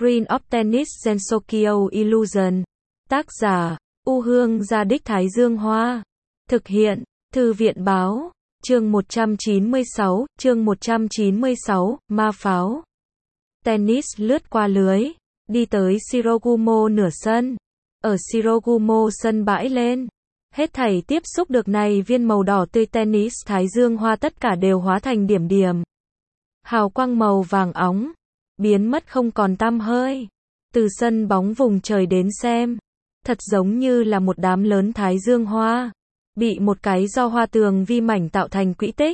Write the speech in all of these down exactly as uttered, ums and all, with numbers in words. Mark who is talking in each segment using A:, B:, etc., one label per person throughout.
A: Screen of Tennis Gensokyo Illusion. Tác giả, U Hương Gia Đích Thái Dương Hoa. Thực hiện, Thư viện Báo. Chương một trăm chín mươi sáu, chương một trăm chín mươi sáu, ma pháo. Tennis lướt qua lưới, đi tới Shirogumo nửa sân. Ở Shirogumo sân bãi lên. Hết thảy tiếp xúc được này viên màu đỏ tươi tennis Thái Dương Hoa tất cả đều hóa thành điểm điểm. Hào quang màu vàng óng, biến mất không còn tăm hơi. Từ sân bóng vùng trời đến xem, thật giống như là một đám lớn Thái Dương Hoa, bị một cái do hoa tường vi mảnh tạo thành quỹ tích.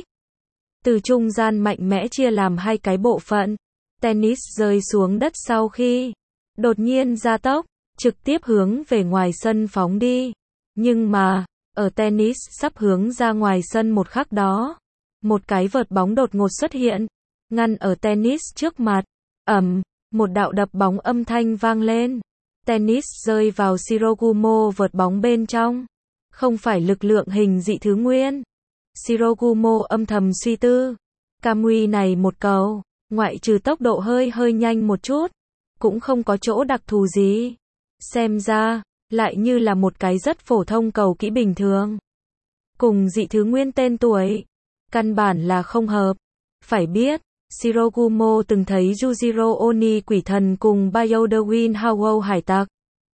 A: Từ trung gian mạnh mẽ chia làm hai cái bộ phận. Tennis rơi xuống đất sau khi đột nhiên gia tốc, trực tiếp hướng về ngoài sân phóng đi. Nhưng mà, ở tennis sắp hướng ra ngoài sân một khắc đó, một cái vợt bóng đột ngột xuất hiện, ngăn ở tennis trước mặt. Ầm, một đạo đập bóng âm thanh vang lên. Tennis rơi vào Shirogumo vợt bóng bên trong. Không phải lực lượng hình dị thứ nguyên. Shirogumo âm thầm suy tư. Kamui này một cầu, ngoại trừ tốc độ hơi hơi nhanh một chút, cũng không có chỗ đặc thù gì. Xem ra, lại như là một cái rất phổ thông cầu kỹ bình thường. Cùng dị thứ nguyên tên tuổi, căn bản là không hợp. Phải biết, Shirogumo từng thấy Yujiro Oni quỷ thần cùng Bayodewin Howell hải tặc.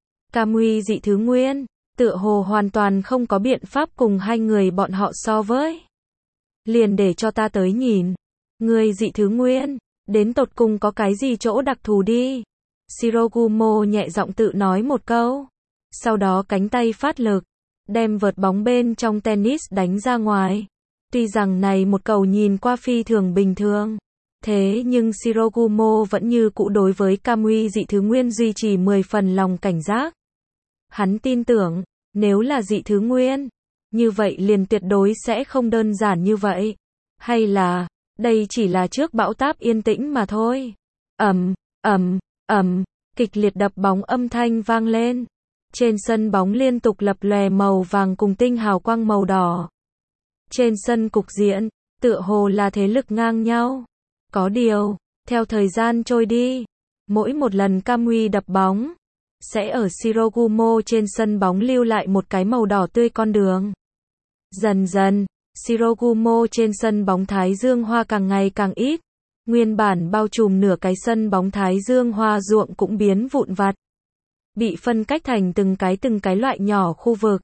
A: Kamui dị thứ nguyên, tựa hồ hoàn toàn không có biện pháp cùng hai người bọn họ so với. Liền để cho ta tới nhìn. Người dị thứ nguyên, đến tột cùng có cái gì chỗ đặc thù đi. Shirogumo nhẹ giọng tự nói một câu. Sau đó cánh tay phát lực, đem vợt bóng bên trong tennis đánh ra ngoài. Tuy rằng này một cầu nhìn qua phi thường bình thường, thế nhưng Shirogumo vẫn như cũ đối với Kamui dị thứ nguyên duy trì mười phần lòng cảnh giác. Hắn tin tưởng, nếu là dị thứ nguyên, như vậy liền tuyệt đối sẽ không đơn giản như vậy. Hay là, đây chỉ là trước bão táp yên tĩnh mà thôi. Ầm, ầm, ầm, kịch liệt đập bóng âm thanh vang lên. Trên sân bóng liên tục lập lòe màu vàng cùng tinh hào quang màu đỏ. Trên sân cục diện, tựa hồ là thế lực ngang nhau. Có điều, theo thời gian trôi đi, mỗi một lần Kamui đập bóng, sẽ ở Shirogumo trên sân bóng lưu lại một cái màu đỏ tươi con đường. Dần dần, Shirogumo trên sân bóng Thái Dương Hoa càng ngày càng ít. Nguyên bản bao trùm nửa cái sân bóng Thái Dương Hoa ruộng cũng biến vụn vặt. Bị phân cách thành từng cái từng cái loại nhỏ khu vực.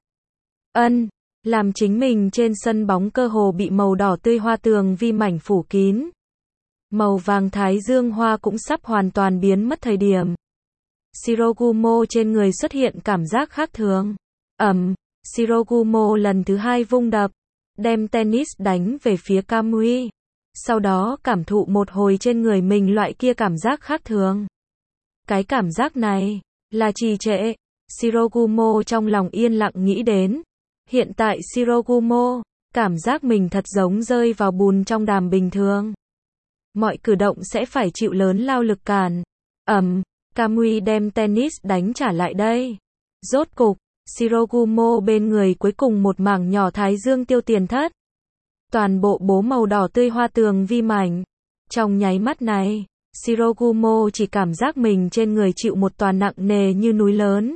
A: Ân, làm chính mình trên sân bóng cơ hồ bị màu đỏ tươi hoa tường vi mảnh phủ kín. Màu vàng Thái Dương Hoa cũng sắp hoàn toàn biến mất thời điểm. Shirogumo trên người xuất hiện cảm giác khác thường. Ầm, Shirogumo lần thứ hai vung đập, đem tennis đánh về phía Kamui. Sau đó cảm thụ một hồi trên người mình loại kia cảm giác khác thường. Cái cảm giác này là trì trệ. Shirogumo trong lòng yên lặng nghĩ đến. Hiện tại Shirogumo cảm giác mình thật giống rơi vào bùn trong đàm bình thường. Mọi cử động sẽ phải chịu lớn lao lực cản. Ầm, Kamui đem tennis đánh trả lại đây. Rốt cục, Shirogumo bên người cuối cùng một mảng nhỏ Thái Dương tiêu tiền thất. Toàn bộ bố màu đỏ tươi hoa tường vi mảnh. Trong nháy mắt này, Shirogumo chỉ cảm giác mình trên người chịu một toàn nặng nề như núi lớn.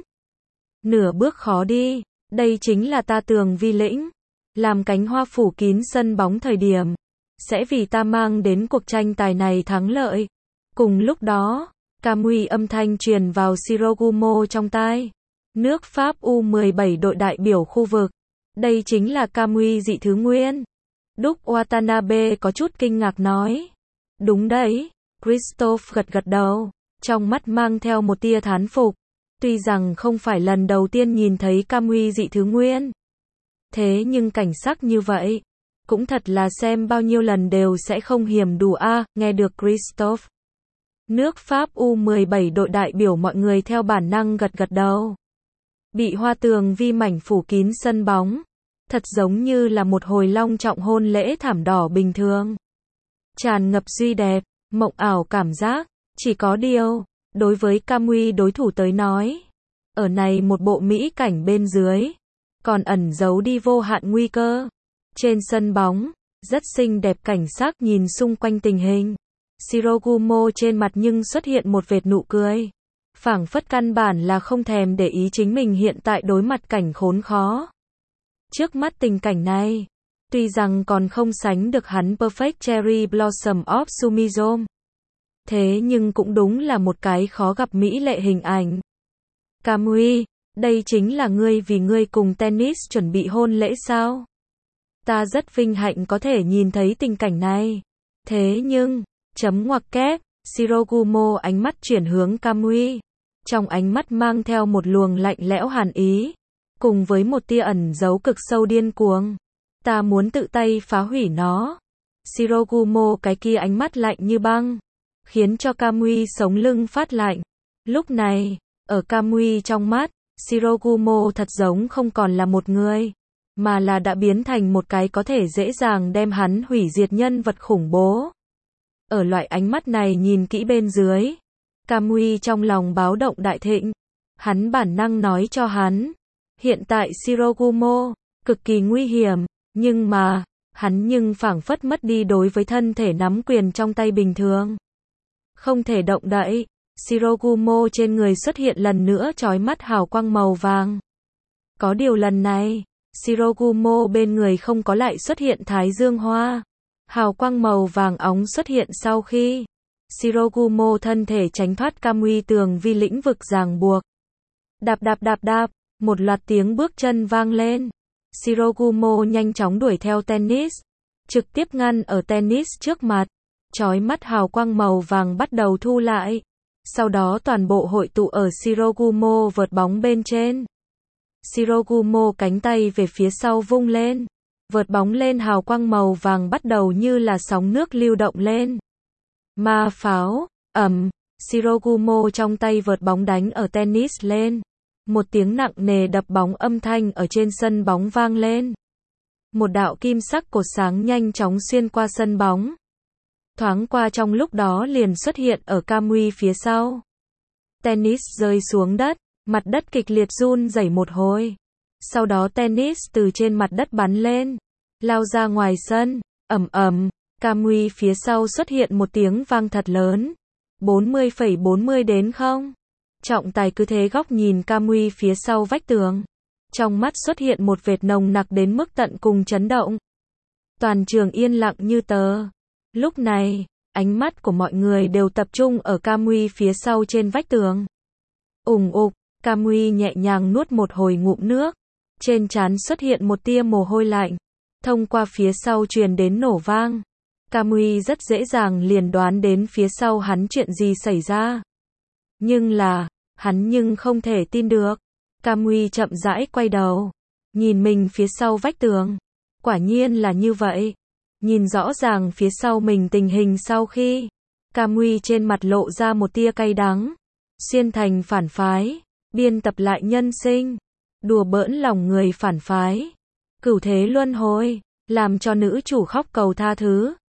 A: Nửa bước khó đi, đây chính là ta tường vi lĩnh. Làm cánh hoa phủ kín sân bóng thời điểm, sẽ vì ta mang đến cuộc tranh tài này thắng lợi. Cùng lúc đó, Kamui âm thanh truyền vào Shirogumo trong tai. Nước Pháp U mười bảy đội đại biểu khu vực. Đây chính là Kamui dị thứ nguyên. Đúc Watanabe có chút kinh ngạc nói. Đúng đấy, Christophe gật gật đầu, trong mắt mang theo một tia thán phục. Tuy rằng không phải lần đầu tiên nhìn thấy Kamui dị thứ nguyên, thế nhưng cảnh sắc như vậy, cũng thật là xem bao nhiêu lần đều sẽ không hiểm đủ a. À, nghe được Christophe. Nước Pháp U mười bảy đội đại biểu mọi người theo bản năng gật gật đầu. Bị hoa tường vi mảnh phủ kín sân bóng, thật giống như là một hồi long trọng hôn lễ thảm đỏ bình thường. Tràn ngập duy đẹp, mộng ảo cảm giác, chỉ có điều, đối với Kamui đối thủ tới nói, ở này một bộ mỹ cảnh bên dưới, còn ẩn giấu đi vô hạn nguy cơ. Trên sân bóng, rất xinh đẹp cảnh sắc nhìn xung quanh tình hình. Shirogumo trên mặt nhưng xuất hiện một vệt nụ cười. Phảng phất căn bản là không thèm để ý chính mình hiện tại đối mặt cảnh khốn khó. Trước mắt tình cảnh này, tuy rằng còn không sánh được hắn Perfect Cherry Blossom of Sumizome. Thế nhưng cũng đúng là một cái khó gặp mỹ lệ hình ảnh. Kamui, đây chính là ngươi vì ngươi cùng tennis chuẩn bị hôn lễ sao? Ta rất vinh hạnh có thể nhìn thấy tình cảnh này. Thế nhưng, chấm ngoặc kép, Shirogumo ánh mắt chuyển hướng Kamui. Trong ánh mắt mang theo một luồng lạnh lẽo hàn ý, cùng với một tia ẩn giấu cực sâu điên cuồng. Ta muốn tự tay phá hủy nó. Shirogumo cái kia ánh mắt lạnh như băng, khiến cho Kamui sống lưng phát lạnh. Lúc này, ở Kamui trong mắt, Shirogumo thật giống không còn là một người, mà là đã biến thành một cái có thể dễ dàng đem hắn hủy diệt nhân vật khủng bố. Ở loại ánh mắt này nhìn kỹ bên dưới, Kamui trong lòng báo động đại thịnh. Hắn bản năng nói cho hắn, hiện tại Shirogumo cực kỳ nguy hiểm, nhưng mà, hắn nhưng phảng phất mất đi đối với thân thể nắm quyền trong tay bình thường. Không thể động đậy, Shirogumo trên người xuất hiện lần nữa chói mắt hào quang màu vàng. Có điều lần này, Shirogumo bên người không có lại xuất hiện thái dương hoa. Hào quang màu vàng óng xuất hiện sau khi Shirogumo thân thể tránh thoát Kamui tường vi lĩnh vực ràng buộc. Đạp đạp đạp đạp, một loạt tiếng bước chân vang lên. Shirogumo nhanh chóng đuổi theo tennis, trực tiếp ngăn ở tennis trước mặt. Chói mắt hào quang màu vàng bắt đầu thu lại. Sau đó toàn bộ hội tụ ở Shirogumo vợt bóng bên trên. Shirogumo cánh tay về phía sau vung lên. Vợt bóng lên hào quang màu vàng bắt đầu như là sóng nước lưu động lên. Ma pháo, ầm, Shirogumo trong tay vợt bóng đánh ở tennis lên. Một tiếng nặng nề đập bóng âm thanh ở trên sân bóng vang lên. Một đạo kim sắc cột sáng nhanh chóng xuyên qua sân bóng. Thoáng qua trong lúc đó liền xuất hiện ở Kamui phía sau. Tennis rơi xuống đất, mặt đất kịch liệt run rẩy một hồi. Sau đó tennis từ trên mặt đất bắn lên, lao ra ngoài sân, ầm ầm, Kamui phía sau xuất hiện một tiếng vang thật lớn. bốn mươi phẩy bốn mươi đến không. Trọng tài cứ thế góc nhìn Kamui phía sau vách tường. Trong mắt xuất hiện một vệt nồng nặc đến mức tận cùng chấn động. Toàn trường yên lặng như tờ. Lúc này, ánh mắt của mọi người đều tập trung ở Kamui phía sau trên vách tường. Ùng ục, Kamui nhẹ nhàng nuốt một hồi ngụm nước. Trên trán xuất hiện một tia mồ hôi lạnh. Thông qua phía sau truyền đến nổ vang. Kamui rất dễ dàng liền đoán đến phía sau hắn chuyện gì xảy ra. Nhưng là, hắn nhưng không thể tin được. Kamui chậm rãi quay đầu, nhìn mình phía sau vách tường. Quả nhiên là như vậy. Nhìn rõ ràng phía sau mình tình hình sau khi, Kamui trên mặt lộ ra một tia cay đắng. Xuyên thành phản phái, biên tập lại nhân sinh, đùa bỡn lòng người phản phái, cửu thế luân hồi, làm cho nữ chủ khóc cầu tha thứ.